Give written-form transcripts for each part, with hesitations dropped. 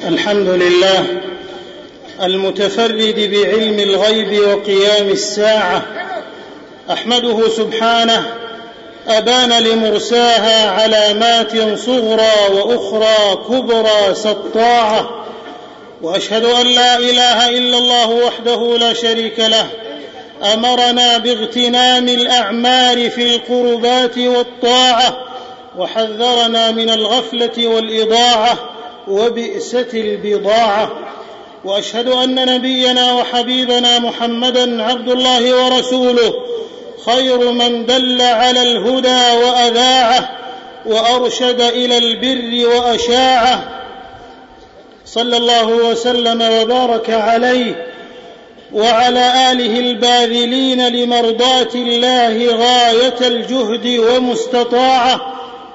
الحمد لله المتفرد بعلم الغيب وقيام الساعة، أحمده سبحانه أبان لمرساها علامات صغرى وأخرى كبرى سطاعة، وأشهد أن لا إله إلا الله وحده لا شريك له، أمرنا باغتنام الأعمال في القربات والطاعة، وحذرنا من الغفلة والإضاعة وبئسة البضاعة. وأشهد أن نبينا وحبيبنا محمدًا عبد الله ورسوله، خير من دل على الهدى وأذاعه وأرشد إلى البر وأشاعه، صلى الله وسلم وبارك عليه وعلى آله الباذلين لمرضاة الله غاية الجهد ومستطاعه،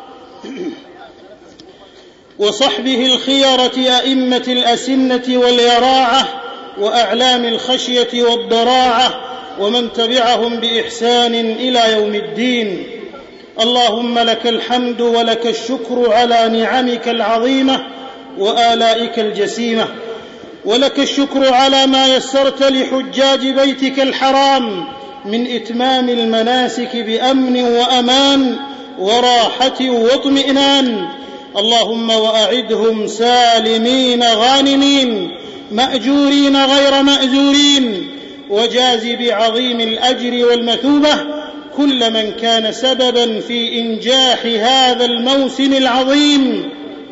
وصحبه الخيرة أئمة الأسنة واليراعة وأعلام الخشية والضراعة، ومن تبعهم بإحسان إلى يوم الدين. اللهم لك الحمد ولك الشكر على نعمك العظيمة وآلائك الجسيمة، ولك الشكر على ما يسرت لحجاج بيتك الحرام من إتمام المناسك بأمن وأمان وراحة واطمئنان. اللهم وأعدهم سالمين غانمين مأجورين غير مأزورين، وجاز بعظيم الأجر والمثوبة كل من كان سببا في إنجاح هذا الموسم العظيم،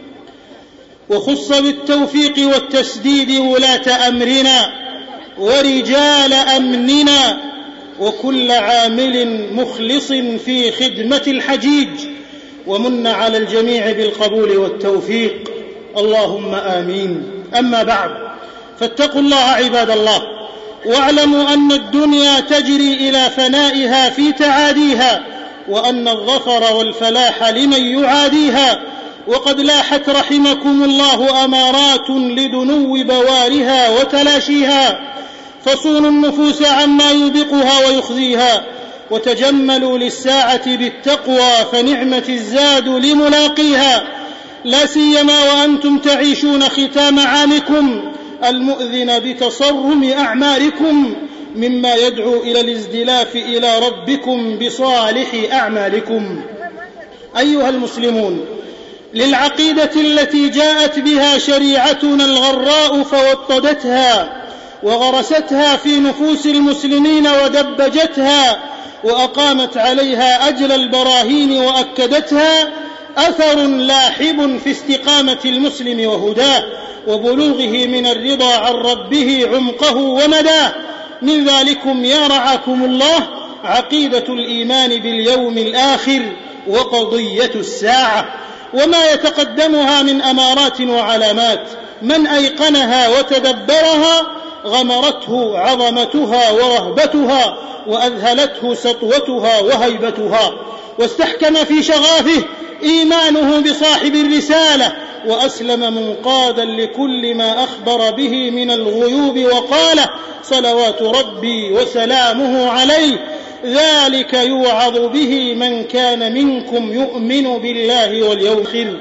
وخص بالتوفيق والتسديد ولاة أمرنا ورجال أمننا وكل عامل مخلص في خدمة الحجيج، ومن على الجميع بالقبول والتوفيق، اللهم آمين. أما بعد، فاتقوا الله عباد الله، واعلموا أن الدنيا تجري إلى فنائها في تعاديها، وأن الظفر والفلاح لمن يعاديها، وقد لاحت رحمكم الله أمارات لدنو بوارها وتلاشيها، فصونوا النفوس عما يوبقها ويخزيها، وتجملوا للساعة بالتقوى فنعمة الزاد لملاقيها، لا سيما وأنتم تعيشون ختام عامكم المؤذن بتصرم أعماركم، مما يدعو إلى الازدلاف إلى ربكم بصالح أعمالكم. أيها المسلمون، للعقيدة التي جاءت بها شريعتنا الغراء فوطدتها وغرستها في نفوس المسلمين ودبجتها وأقامت عليها أجل البراهين وأكدتها، أثر لاحب في استقامة المسلم وهداه وبلوغه من الرضا عن ربه عمقه ومداه. من ذلكم يا رعاكم الله عقيدة الإيمان باليوم الآخر وقضية الساعة وما يتقدمها من أمارات وعلامات، من أيقنها وتدبرها غمرته عظمتها ورهبتها، وأذهلته سطوتها وهيبتها، واستحكم في شغافه إيمانه بصاحب الرسالة، وأسلم منقادا لكل ما أخبر به من الغيوب، وقال صلوات ربي وسلامه عليه: ذلك يوعظ به من كان منكم يؤمن بالله واليوم الآخر.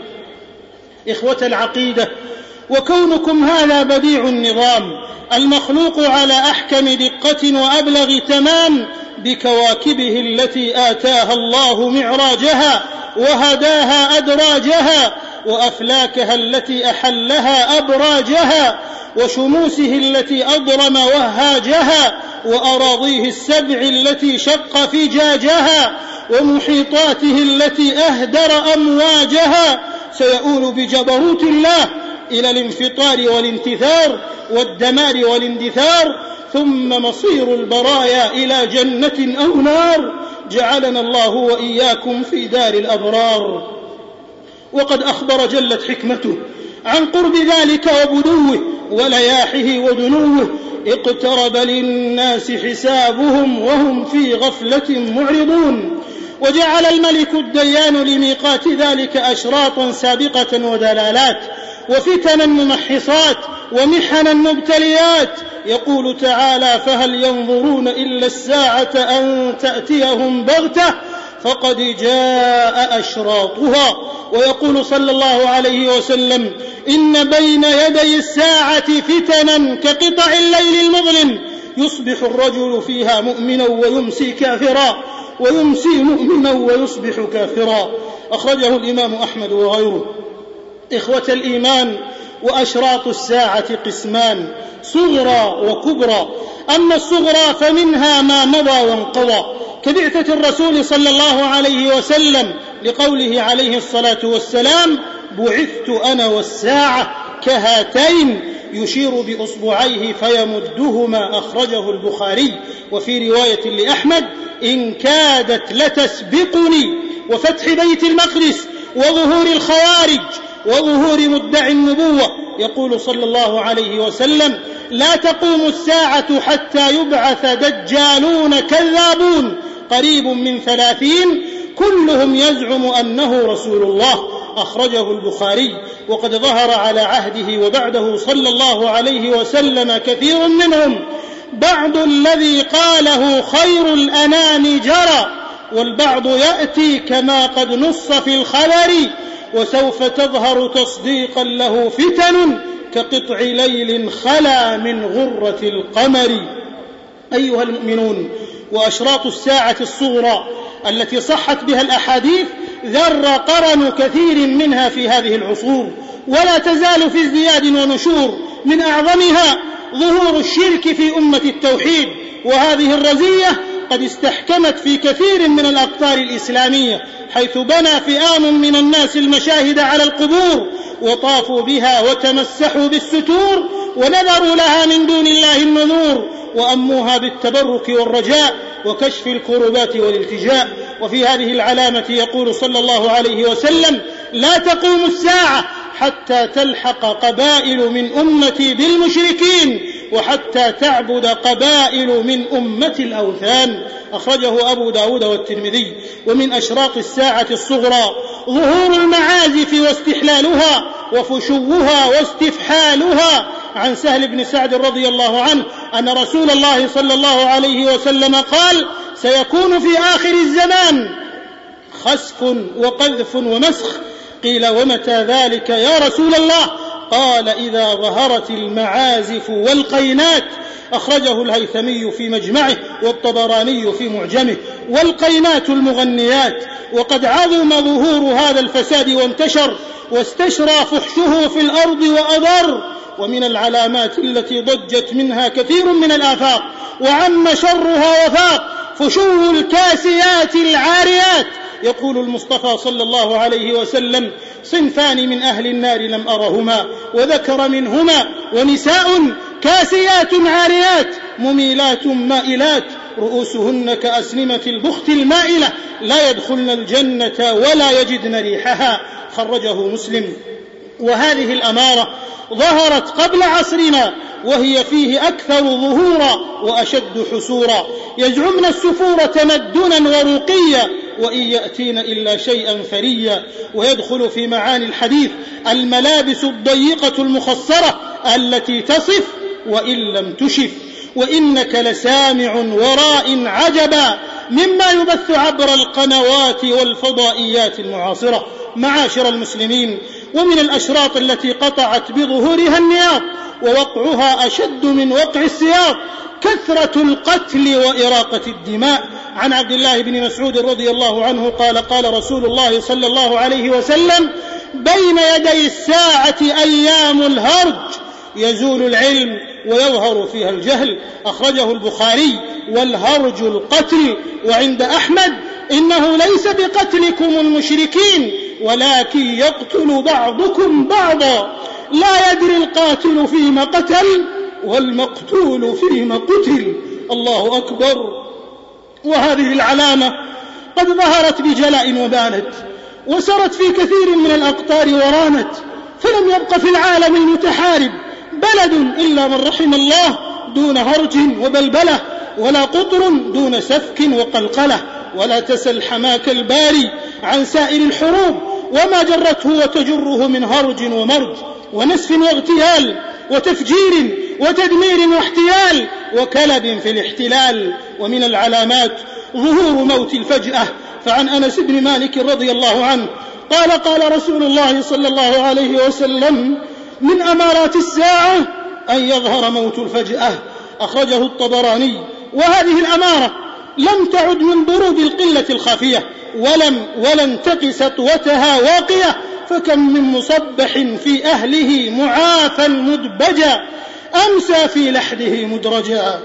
إخوة العقيدة، وكونكم هذا بديع النظام المخلوق على أحكم دقة وأبلغ تمام بكواكبه التي آتاها الله معراجها وهداها أدراجها، وأفلاكها التي أحلها أبراجها، وشموسه التي أضرم وهاجها، وأراضيه السبع التي شق فجاجها، ومحيطاته التي أهدر أمواجها، سيؤول بجبروت الله إلى الانفطار والانتثار والدمار والاندثار، ثم مصير البرايا إلى جنة أو نار، جعلنا الله وإياكم في دار الأبرار. وقد أخبر جلت حكمته عن قرب ذلك وبدوه ولياحه ودنوه: اقترب للناس حسابهم وهم في غفلة معرضون. وجعل الملك الديان لميقات ذلك أشراطا سابقة ودلالات وفتنا ممحصات ومحنا مبتليات. يقول تعالى: فهل ينظرون إلا الساعة أن تأتيهم بغتة فقد جاء أشراطها. ويقول صلى الله عليه وسلم: إن بين يدي الساعة فتنا كقطع الليل المظلم يصبح الرجل فيها مؤمنا ويمسي كافرا، ويمسي مؤمنا ويصبح كافرا. أخرجه الإمام أحمد وغيره. إخوة الإيمان، وأشراط الساعة قسمان: صغرى وكبرى. أما الصغرى فمنها ما مضى وانقضى كبعثة الرسول صلى الله عليه وسلم، لقوله عليه الصلاة والسلام: بعثت أنا والساعة كهاتين، يشير بأصبعيه فيمدهما. أخرجه البخاري. وفي رواية لأحمد: إن كادت لتسبقني. وفتح بيت المقدس وظهور الخوارج وظهور مدعي النبوة. يقول صلى الله عليه وسلم: لا تقوم الساعة حتى يبعث دجالون كذابون قريب من 30 كلهم يزعم أنه رسول الله. أخرجه البخاري. وقد ظهر على عهده وبعده صلى الله عليه وسلم كثير منهم، بعض الذي قاله خير الأنام جرى، والبعض يأتي كما قد نص في الخبر، وسوف تظهر تصديقا له فتن كقطع ليل خلا من غرة القمر. أيها المؤمنون، وأشراط الساعة الصغرى التي صحت بها الأحاديث ذر قرن كثير منها في هذه العصور، ولا تزال في ازدياد ونشور. من أعظمها ظهور الشرك في أمة التوحيد، وهذه الرزية قد استحكمت في كثير من الأقطار الإسلامية، حيث بنى فئام من الناس المشاهد على القبور وطافوا بها وتمسحوا بالستور ونذروا لها من دون الله النذور، وأموها بالتبرك والرجاء وكشف الكربات والالتجاء. وفي هذه العلامة يقول صلى الله عليه وسلم: لا تقوم الساعة حتى تلحق قبائل من أمتي بالمشركين، وحتى تعبد قبائل من أمة الأوثان. أخرجه أبو داود والترمذي. ومن أشراط الساعة الصغرى ظهور المعازف واستحلالها وفشوها واستفحالها. عن سهل بن سعد رضي الله عنه أن رسول الله صلى الله عليه وسلم قال: سيكون في آخر الزمان خسف وقذف ومسخ. قيل: ومتى ذلك يا رسول الله؟ قال: إذا ظهرت المعازف والقينات. أخرجه الهيثمي في مجمعه والطبراني في معجمه. والقينات المغنيات. وقد عظم ظهور هذا الفساد وانتشر واستشرى فحشه في الأرض وأضر. ومن العلامات التي ضجت منها كثير من الآفاق وعم شرها وفاق فشو الكاسيات العاريات. يقول المصطفى صلى الله عليه وسلم: صنفان من أهل النار لم أرهما، وذكر منهما: ونساء كاسيات عاريات مميلات مائلات رؤوسهن كأسنمة البخت المائلة لا يدخلن الجنة ولا يجدن ريحها. خرجه مسلم. وهذه الأمارة ظهرت قبل عصرنا، وهي فيه أكثر ظهورا وأشد حسورا. يزعمن السفور تمدنا ورقيا، وإن يأتين إلا شيئا فريا. ويدخل في معاني الحديث الملابس الضيقة المخصرة التي تصف وإن لم تشف. وإنك لسامع وراء عجبا مما يبث عبر القنوات والفضائيات المعاصرة. معاشر المسلمين، ومن الأشراط التي قطعت بظهورها النياط ووقعها أشد من وقع السياط كثرة القتل وإراقة الدماء. عن عبد الله بن مسعود رضي الله عنه قال: قال رسول الله صلى الله عليه وسلم: بين يدي الساعة أيام الهرج يزول العلم ويظهر فيها الجهل. أخرجه البخاري. والهرج القتل. وعند أحمد: إنه ليس بقتلكم المشركين ولكن يقتل بعضكم بعضا، لا يدري القاتل فيما قتل والمقتول فيما قتل. الله أكبر. وهذه العلامة قد ظهرت بجلاء وبانت، وسرت في كثير من الأقطار ورانت، فلم يبق في العالم المتحارب بلد إلا من رحم الله دون هرج وبلبلة، ولا قطر دون سفك وقلقلة. ولا تسل حماك الباري عن سائر الحروب وما جرته وتجره من هرج ومرج ونسف واغتيال وتفجير وتدمير واحتيال وكلب في الاحتلال. ومن العلامات ظهور موت الفجأة، فعن أنس بن مالك رضي الله عنه قال قال رسول الله صلى الله عليه وسلم: من أمارات الساعة أن يظهر موت الفجأة، أخرجه الطبراني. وهذه الأمارة لم تعد من ضروب القلة الخافية، ولن تقي سطوتها واقية، فكم من مصبح في أهله معافى مدبجا أمسى في لحده مدرجا.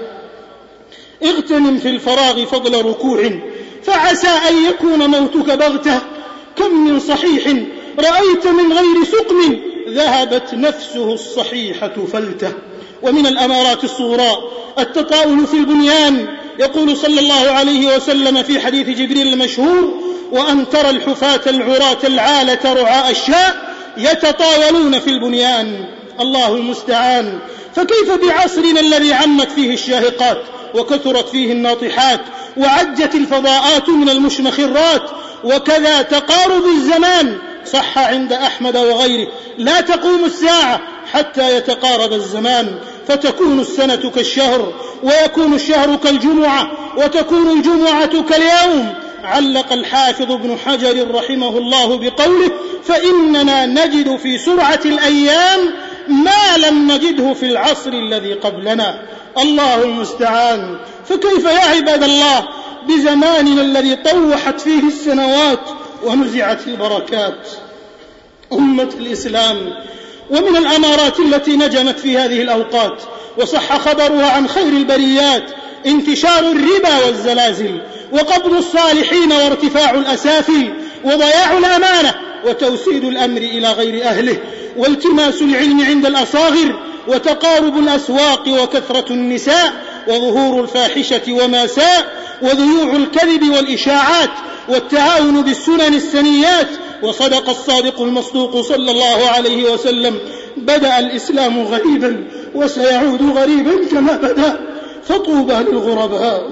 اغتنم في الفراغ فضل ركوع، فعسى أن يكون موتك بغتة. كم من صحيح رأيت من غير سقم، ذهبت نفسه الصحيحة فلته. ومن الأمارات الصغرى التطاول في البنيان، يقول صلى الله عليه وسلم في حديث جبريل المشهور: وأن ترى الحفاة العراة العالة رعاء الشاء يتطاولون في البنيان. الله المستعان. فكيف بعصرنا الذي عمت فيه الشاهقات وكثرت فيه الناطحات وعجت الفضاءات من المشمخرات؟ وكذا تقارب الزمان. صح عند أحمد وغيره: لا تقوم الساعة حتى يتقارب الزمان، فتكون السنة كالشهر، ويكون الشهر كالجمعة، وتكون الجمعة كاليوم. علق الحافظ ابن حجر رحمه الله بقوله: فإننا نجد في سرعة الأيام ما لم نجده في العصر الذي قبلنا. الله المستعان. فكيف يا عباد الله بزماننا الذي طوحت فيه السنوات ونزعت البركات؟ أمة الإسلام، ومن الأمارات التي نجمت في هذه الأوقات وصح خبرها عن خير البريات انتشار الربا والزلازل، وقبض الصالحين وارتفاع الأسافل، وضياع الأمانة، وتوسيد الأمر إلى غير أهله، والتماس العلم عند الأصاغر، وتقارب الأسواق، وكثرة النساء، وظهور الفاحشة وما ساء، وذيوع الكذب والإشاعات، والتهاون بالسنن السنيات. وصدق الصادق المصدوق صلى الله عليه وسلم: بدأ الإسلام غريبا وسيعود غريبا كما بدأ، فطوبى للغرباء.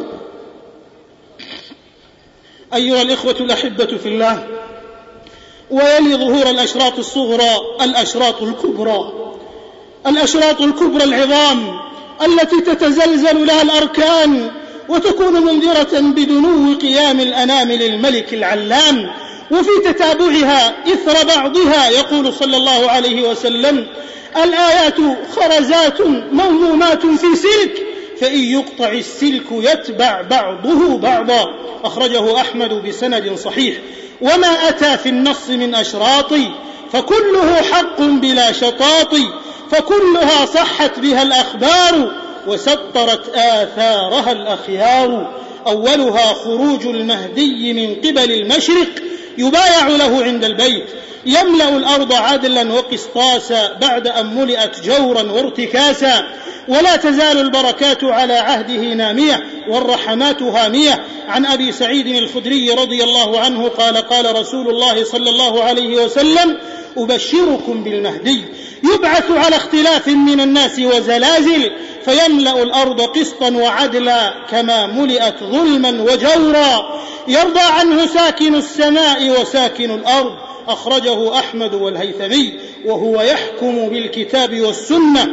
أيها الإخوة الأحبة في الله، ويلي ظهور الأشراط الصغرى الأشراط الكبرى. الأشراط الكبرى العظام التي تتزلزل لها الأركان وتكون منذرة بدنو قيام الأنامل الملك العلام، وفي تتابعها إثر بعضها يقول صلى الله عليه وسلم: الآيات خرزات موضومات في سلك، فإن يقطع السلك يتبع بعضه بعضا. أخرجه أحمد بسند صحيح. وما أتى في النص من أشراط فكله حق بلا شطاط، فكلها صحت بها الأخبار وسطرت آثارها الأخيار. أولها خروج المهدي من قبل المشرق، يبايع له عند البيت، يملأ الأرض عدلا وقسطاسا بعد أن ملئت جورا وارتكاسا، ولا تزال البركات على عهده نامية والرحمات هامية. عن أبي سعيد الخدري رضي الله عنه قال قال رسول الله صلى الله عليه وسلم: أبشركم بالمهدي يبعث على اختلاف من الناس وزلازل، فيملأ الأرض قسطا وعدلا كما ملئت ظلما وجورا، يرضى عنه ساكن السماء وساكن الأرض. أخرجه أحمد والهيثمي، وهو يحكم بالكتاب والسنة.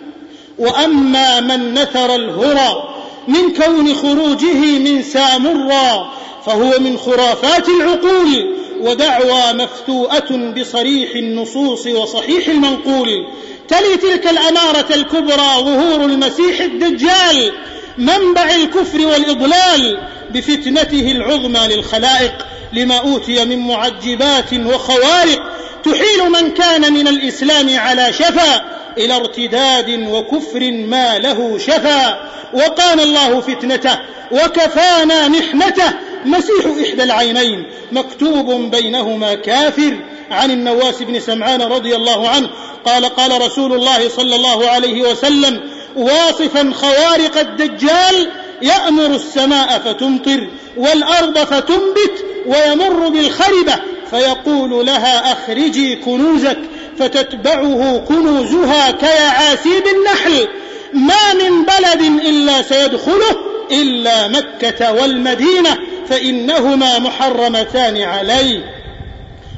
وأما من نثر الهرى من كون خروجه من سامرا فهو من خرافات العقول ودعوى مفتوءة بصريح النصوص وصحيح المنقول. تلي تلك الأمارة الكبرى ظهور المسيح الدجال منبع الكفر والإضلال بفتنته العظمى للخلائق، لما أوتي من معجبات وخوارق تحيل من كان من الإسلام على شفا إلى ارتداد وكفر ما له شفا. وقان الله فتنته وكفانا محنته، مسيح إحدى العينين مكتوب بينهما كافر. عن النواس بن سمعان رضي الله عنه قال قال رسول الله صلى الله عليه وسلم واصفا خوارق الدجال: يأمر السماء فتمطر والأرض فتنبت ويمر بالخربة فيقول لها أخرجي كنوزك، فتتبعه كنوزها كيعاسيب النحل، ما من بلد إلا سيدخله إلا مكة والمدينة، فإنهما محرمتان عليه.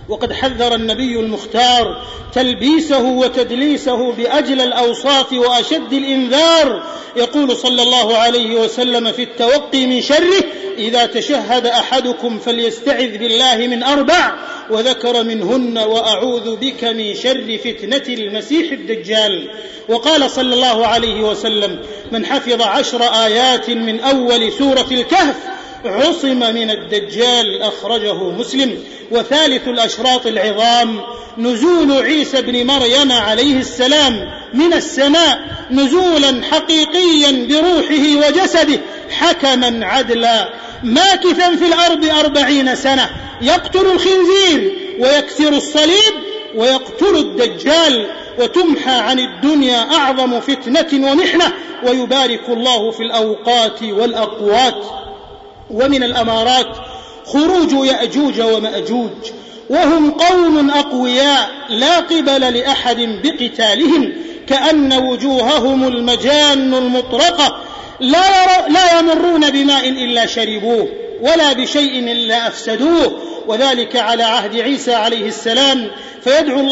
وقد حذر النبي المختار تلبيسه وتدليسه بأجل الأوصاف وأشد الإنذار. يقول صلى الله عليه وسلم في التوقي من شره: إذا تشهد أحدكم فليستعذ بالله من 4، وذكر منهن: وأعوذ بك من شر فتنة المسيح الدجال. وقال صلى الله عليه وسلم: من حفظ 10 آيات من أول سورة الكهف عصم من الدجال. أخرجه مسلم. وثالث الأشراط العظام نزول عيسى بن مريم عليه السلام من السماء نزولا حقيقيا بروحه وجسده حكما عدلا ماكثا في الأرض 40 سنة، يقتل الخنزير ويكسر الصليب ويقتل الدجال، وتمحى عن الدنيا أعظم فتنة ومحنة، ويبارك الله في الأوقات والأقوات. ومن الأمارات خروج يأجوج ومأجوج، وهم قوم أقوياء لا قبل لأحد بقتالهم، كأن وجوههم المجان المطرقة، لا يمرون بماء إلا شربوه، ولا بشيء إلا أفسدوه، وذلك على عهد عيسى عليه السلام. فيدعو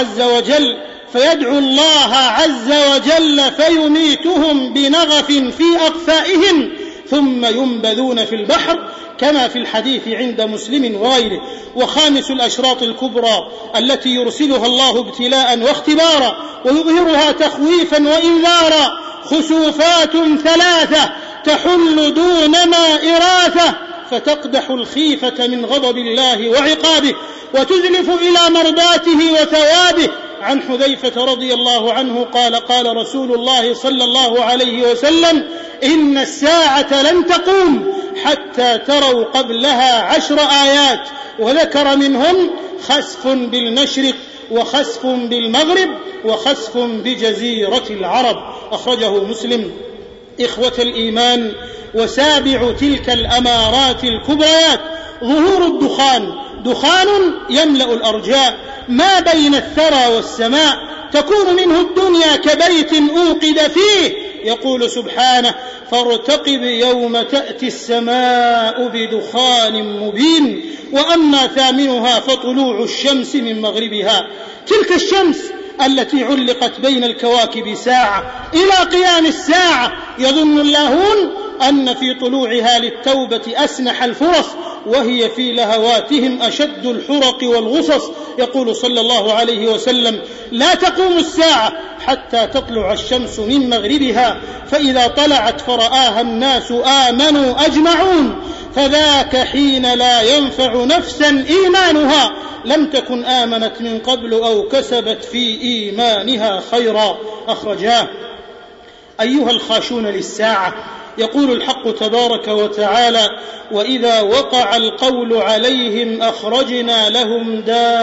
الله عز وجل فيميتهم بنغف في أقفائهم ثم ينبذون في البحر، كما في الحديث عند مسلم وغيره. وخامس الأشراط الكبرى التي يرسلها الله ابتلاء واختبارا ويظهرها تخويفا وإنذارا: خسوفات 3 تحل دون ما إراثة، فتقدح الخيفة من غضب الله وعقابه، وتزلف إلى مرضاته وثوابه. عن حذيفة رضي الله عنه قال: قال رسول الله صلى الله عليه وسلم: إن الساعة لن تقوم حتى تروا قبلها 10 آيات، وذكر منهم: خسف بالمشرق، وخسف بالمغرب، وخسف بجزيرة العرب. أخرجه مسلم. إخوة الإيمان، وسابع تلك الأمارات الكبريات ظهور الدخان، دخان يملأ الأرجاء ما بين الثرى والسماء، تكون منه الدنيا كبيت أوقد فيه. يقول سبحانه: فارتقب يوم تأتي السماء بدخان مبين. وأما ثامنها فطلوع الشمس من مغربها، تلك الشمس التي علقت بين الكواكب ساعة إلى قيام الساعة، يظن اللاهون أن في طلوعها للتوبة أسنح الفرص، وهي في لهواتهم أشد الحرق والغصص. يقول صلى الله عليه وسلم: لا تقوم الساعة حتى تطلع الشمس من مغربها، فإذا طلعت فرآها الناس آمنوا أجمعون، فذاك حين لا ينفع نفسا إيمانها لم تكن آمنت من قبل أو كسبت في إيمانها خيرا. أخرجاه. أيها الخاشون للساعة، يقول الحق تبارك وتعالى: وإذا وقع القول عليهم أخرجنا لهم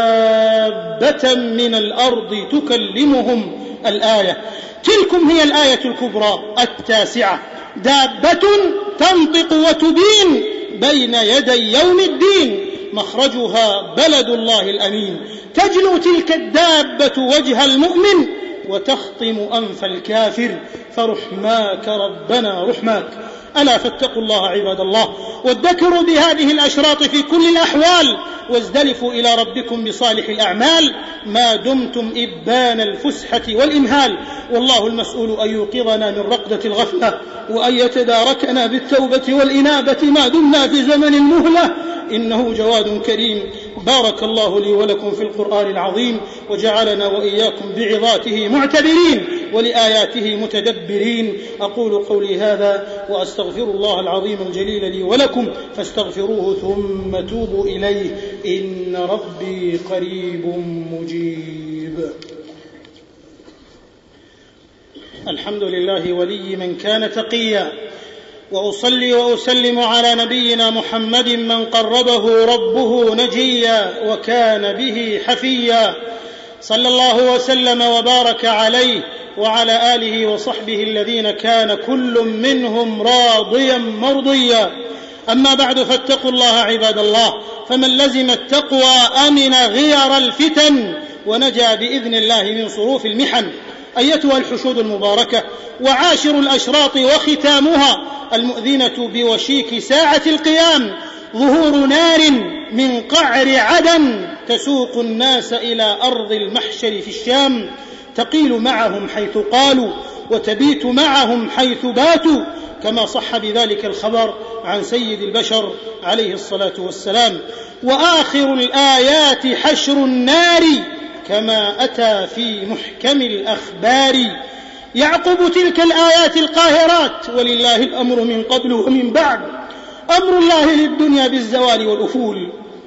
دابة من الأرض تكلمهم. الآية. تلكم هي الآية الكبرى 9، دابة تنطق وتبين بين يدي يوم الدين، مخرجها بلد الله الأمين. تجلو تلك الدابة وجه المؤمن وتخطم أنف الكافر، فرحماك ربنا رحماك. ألا فاتقوا الله عباد الله، وادكروا بهذه الأشراط في كل الأحوال، وازدلفوا إلى ربكم بصالح الأعمال ما دمتم إبان الفسحة والإمهال. والله المسؤول أن يوقظنا من رقدة الغفلة، وأن يتداركنا بالتوبة والإنابة ما دمنا في زمن المهلة، إنه جواد كريم. بارك الله لي ولكم في القرآن العظيم، وجعلنا وإياكم بعظاته معتبرين ولآياته متدبرين. أقول قولي هذا وأستغفر الله العظيم الجليل لي ولكم، فاستغفروه ثم توبوا إليه، إن ربي قريب مجيب. الحمد لله ولي من كان تقيا، وأصلي وأسلم على نبينا محمد من قربه ربه نجيا وكان به حفيا، صلى الله وسلم وبارك عليه وعلى آله وصحبه الذين كان كل منهم راضيا مرضيا. أما بعد، فاتقوا الله عباد الله، فمن لزم التقوى أمن غير الفتن ونجا بإذن الله من صروف المحن. أيتها الحشود المباركة، وعاشر الأشراط وختامها المؤذنة بوشيك ساعة القيام ظهور نار من قعر عدن تسوق الناس إلى أرض المحشر في الشام، تقيل معهم حيث قالوا وتبيت معهم حيث باتوا، كما صح بذلك الخبر عن سيد البشر عليه الصلاة والسلام. وآخر الآيات حشر النار كما أتى في محكم الأخبار. يعقب تلك الآيات القاهرات، ولله الأمر من قبل ومن بعد، أمر الله للدنيا بالزوال والأفول،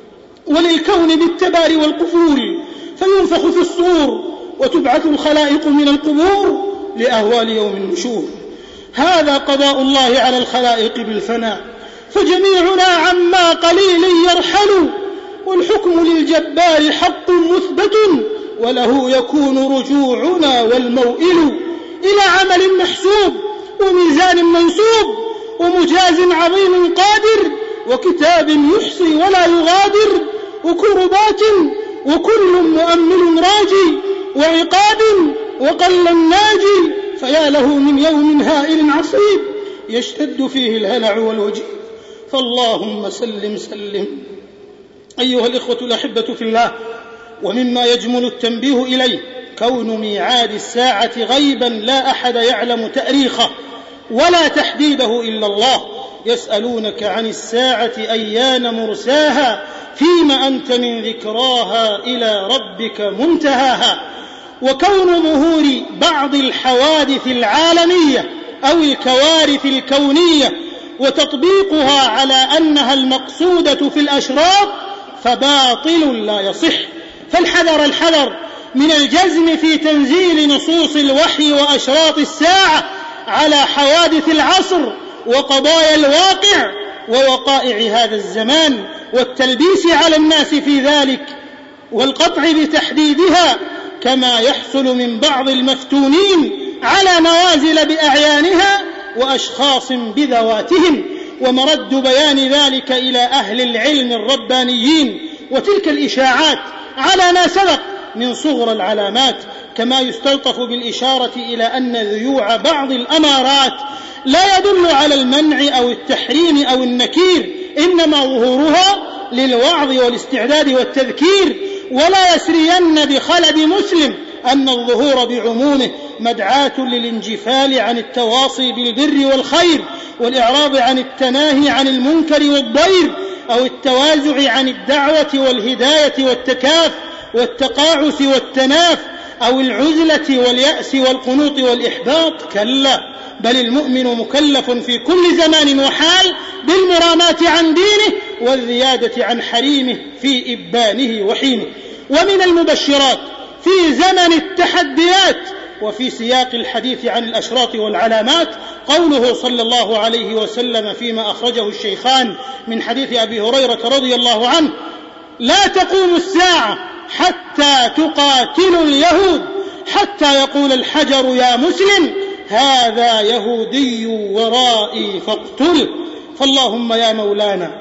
وللكون بالتبار والقفول، فينفخ في الصور وتبعث الخلائق من القبور لأهوال يوم النشور. هذا قضاء الله على الخلائق بالفناء، فجميعنا عما قليل يرحل، والحكم للجبار حق مثبت، وله يكون رجوعنا والموئل إلى عمل محسوب وميزان منسوب ومجاز عظيم قادر وكتاب يحصي ولا يغادر وكربات وكل مؤمل راجي وعقاب وقل الناجي، فيا له من يوم هائل عصيب يشتد فيه الهلع والوجيب. فاللهم سلم سلم. أيها الإخوة الأحبة في الله، ومما يجمل التنبيه إليه كون ميعاد الساعة غيبا لا أحد يعلم تأريخه ولا تحديده إلا الله. يسألونك عن الساعة أيان مرساها فيما أنت من ذكراها إلى ربك منتهاها. وكون ظهور بعض الحوادث العالمية أو الكوارث الكونية وتطبيقها على أنها المقصودة في الأشراط فباطل لا يصح، فالحذر الحذر من الجزم في تنزيل نصوص الوحي وأشراط الساعة على حوادث العصر وقضايا الواقع ووقائع هذا الزمان، والتلبيس على الناس في ذلك والقطع بتحديدها، كما يحصل من بعض المفتونين على نوازل بأعيانها وأشخاص بذواتهم. ومرد بيان ذلك إلى أهل العلم الربانيين، وتلك الإشاعات على ما سبق من صغر العلامات، كما يستلطف بالإشارة إلى أن ذيوع بعض الأمارات لا يدل على المنع أو التحريم أو النكير، إنما ظهورها للوعظ والاستعداد والتذكير. ولا يسرين بخلد مسلم أن الظهور بعمومه مدعاة للانجفال عن التواصي بالبر والخير والإعراض عن التناهي عن المنكر والضير، أو التوازع عن الدعوة والهداية والتكاف والتقاعس والتناف، أو العزلة واليأس والقنوط والإحباط. كلا، بل المؤمن مكلف في كل زمان وحال بالمراماة عن دينه والزيادة عن حريمه في إبانه وحينه. ومن المبشرات في زمن التحديات وفي سياق الحديث عن الأشراط والعلامات قوله صلى الله عليه وسلم فيما أخرجه الشيخان من حديث أبي هريرة رضي الله عنه: لا تقوم الساعة حتى تقاتلوا اليهود حتى يقول الحجر يا مسلم هذا يهودي ورائي فاقتله. فاللهم يا مولانا،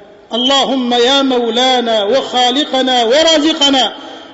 اللهم يا مولانا وخالقنا ورازقنا،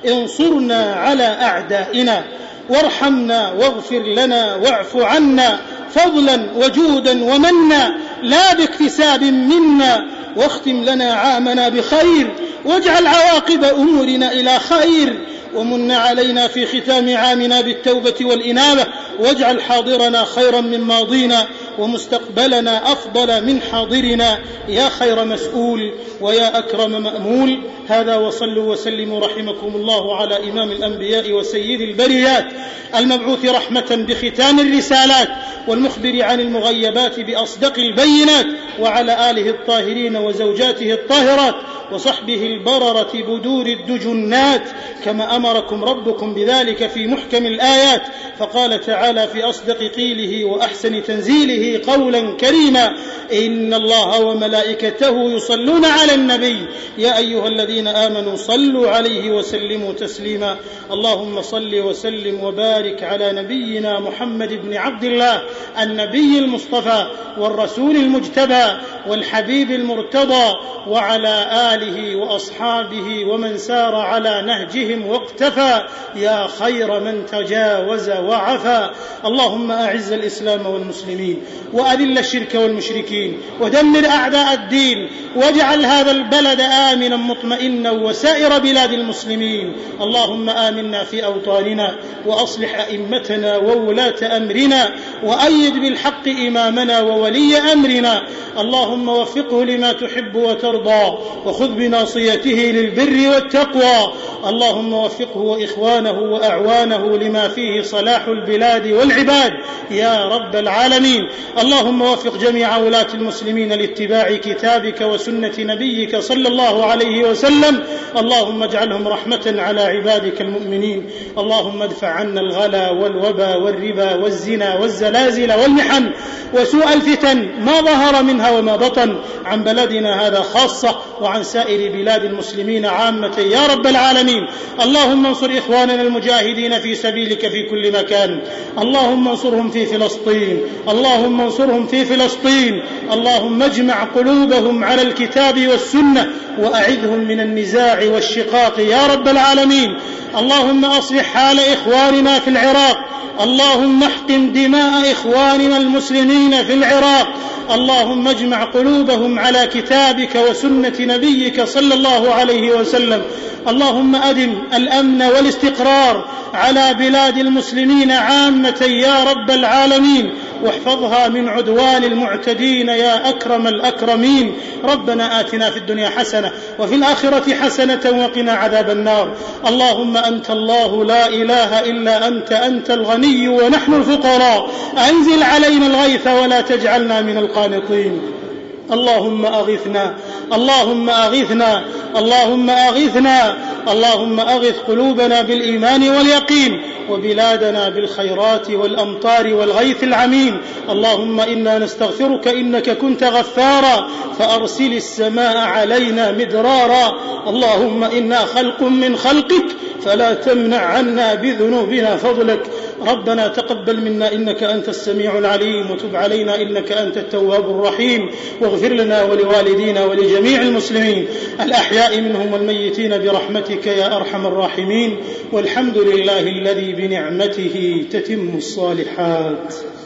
انصرنا على أعدائنا، وارحمنا واغفر لنا واعف عنا فضلا وجودا ومنا لا باكتساب منا، واختم لنا عامنا بخير، واجعل عواقب أمورنا إلى خير، ومن علينا في ختام عامنا بالتوبة والإنابة، واجعل حاضرنا خيرا من ماضينا ومستقبلنا أفضل من حاضرنا يا خير مسؤول ويا أكرم مأمول. هذا وصلوا وسلموا رحمكم الله على إمام الأنبياء وسيد البريات المبعوث رحمة بختام الرسالات والمخبر عن المغيبات بأصدق البينات، وعلى آله الطاهرين وزوجاته الطاهرات وصحبه البررة بدور الدجنات، كما أمركم ربكم بذلك في محكم الآيات. فقال تعالى في أصدق قيله وأحسن تنزيله قولا كريما: إن الله وملائكته يصلون على النبي يا أيها الذين آمنوا صلوا عليه وسلموا تسليما. اللهم صل وسلم وبارك على نبينا محمد بن عبد الله النبي المصطفى والرسول المجتبى والحبيب المرتضى، وعلى آله آله وأصحابه ومن سار على نهجهم واقتفى يا خير من تجاوز وعفى. اللهم أعز الإسلام والمسلمين وأذل الشرك والمشركين ودمر أعداء الدين واجعل هذا البلد آمنا مطمئنا وسائر بلاد المسلمين. اللهم آمنا في أوطاننا وأصلح أئمتنا وولاة أمرنا وأيد بالحق إمامنا وولي أمرنا. اللهم وفقه لما تحب وترضى وخذ بناصيته للبر والتقوى. اللهم وفقه وإخوانه وأعوانه لما فيه صلاح البلاد والعباد يا رب العالمين. اللهم وفق جميع ولاة المسلمين لاتباع كتابك وسنة نبيك صلى الله عليه وسلم. اللهم اجعلهم رحمة على عبادك المؤمنين. اللهم ادفع عنا الغلا والوبا والربا والزنا والزلازل والمحن وسوء الفتن ما ظهر منها وما بطن عن بلدنا هذا خاصة وعن سائر بلاد المسلمين عامة يا رب العالمين. اللهم انصر إخواننا المجاهدين في سبيلك في كل مكان. اللهم انصرهم في فلسطين. اللهم انصرهم في فلسطين. اللهم اجمع قلوبهم على الكتاب والسنة وأعذهم من النزاع والشقاق يا رب العالمين. اللهم أصلح حال إخواننا في العراق. اللهم احقن دماء إخواننا المسلمين في العراق. اللهم اجمع قلوبهم على كتابك وسنة نبيك صلى الله عليه وسلم. اللهم أدم الأمن والاستقرار على بلاد المسلمين عامة يا رب العالمين واحفظها من عدوان المعتدين يا أكرم الأكرمين. ربنا آتنا في الدنيا حسنة وفي الآخرة حسنة وقنا عذاب النار. اللهم أنت الله لا إله إلا أنت الغني ونحن الفقراء. أنزل علينا الغيث ولا تجعلنا من القانطين. اللهم أغثنا اللهم أغثنا اللهم أغثنا اللهم أغث قلوبنا بالإيمان واليقين وبلادنا بالخيرات والأمطار والغيث العميم. اللهم إنا نستغفرك إنك كنت غفارا فأرسل السماء علينا مدرارا. اللهم إنا خلق من خلقك فلا تمنع عنا بذنوبنا فضلك. ربنا تقبل منا إنك أنت السميع العليم وتب علينا إنك أنت التواب الرحيم واغفر لنا ولوالدينا ولجميع المسلمين الأحياء منهم والميتين برحمتك يا أرحم الراحمين. والحمد لله الذي بنعمته تتم الصالحات.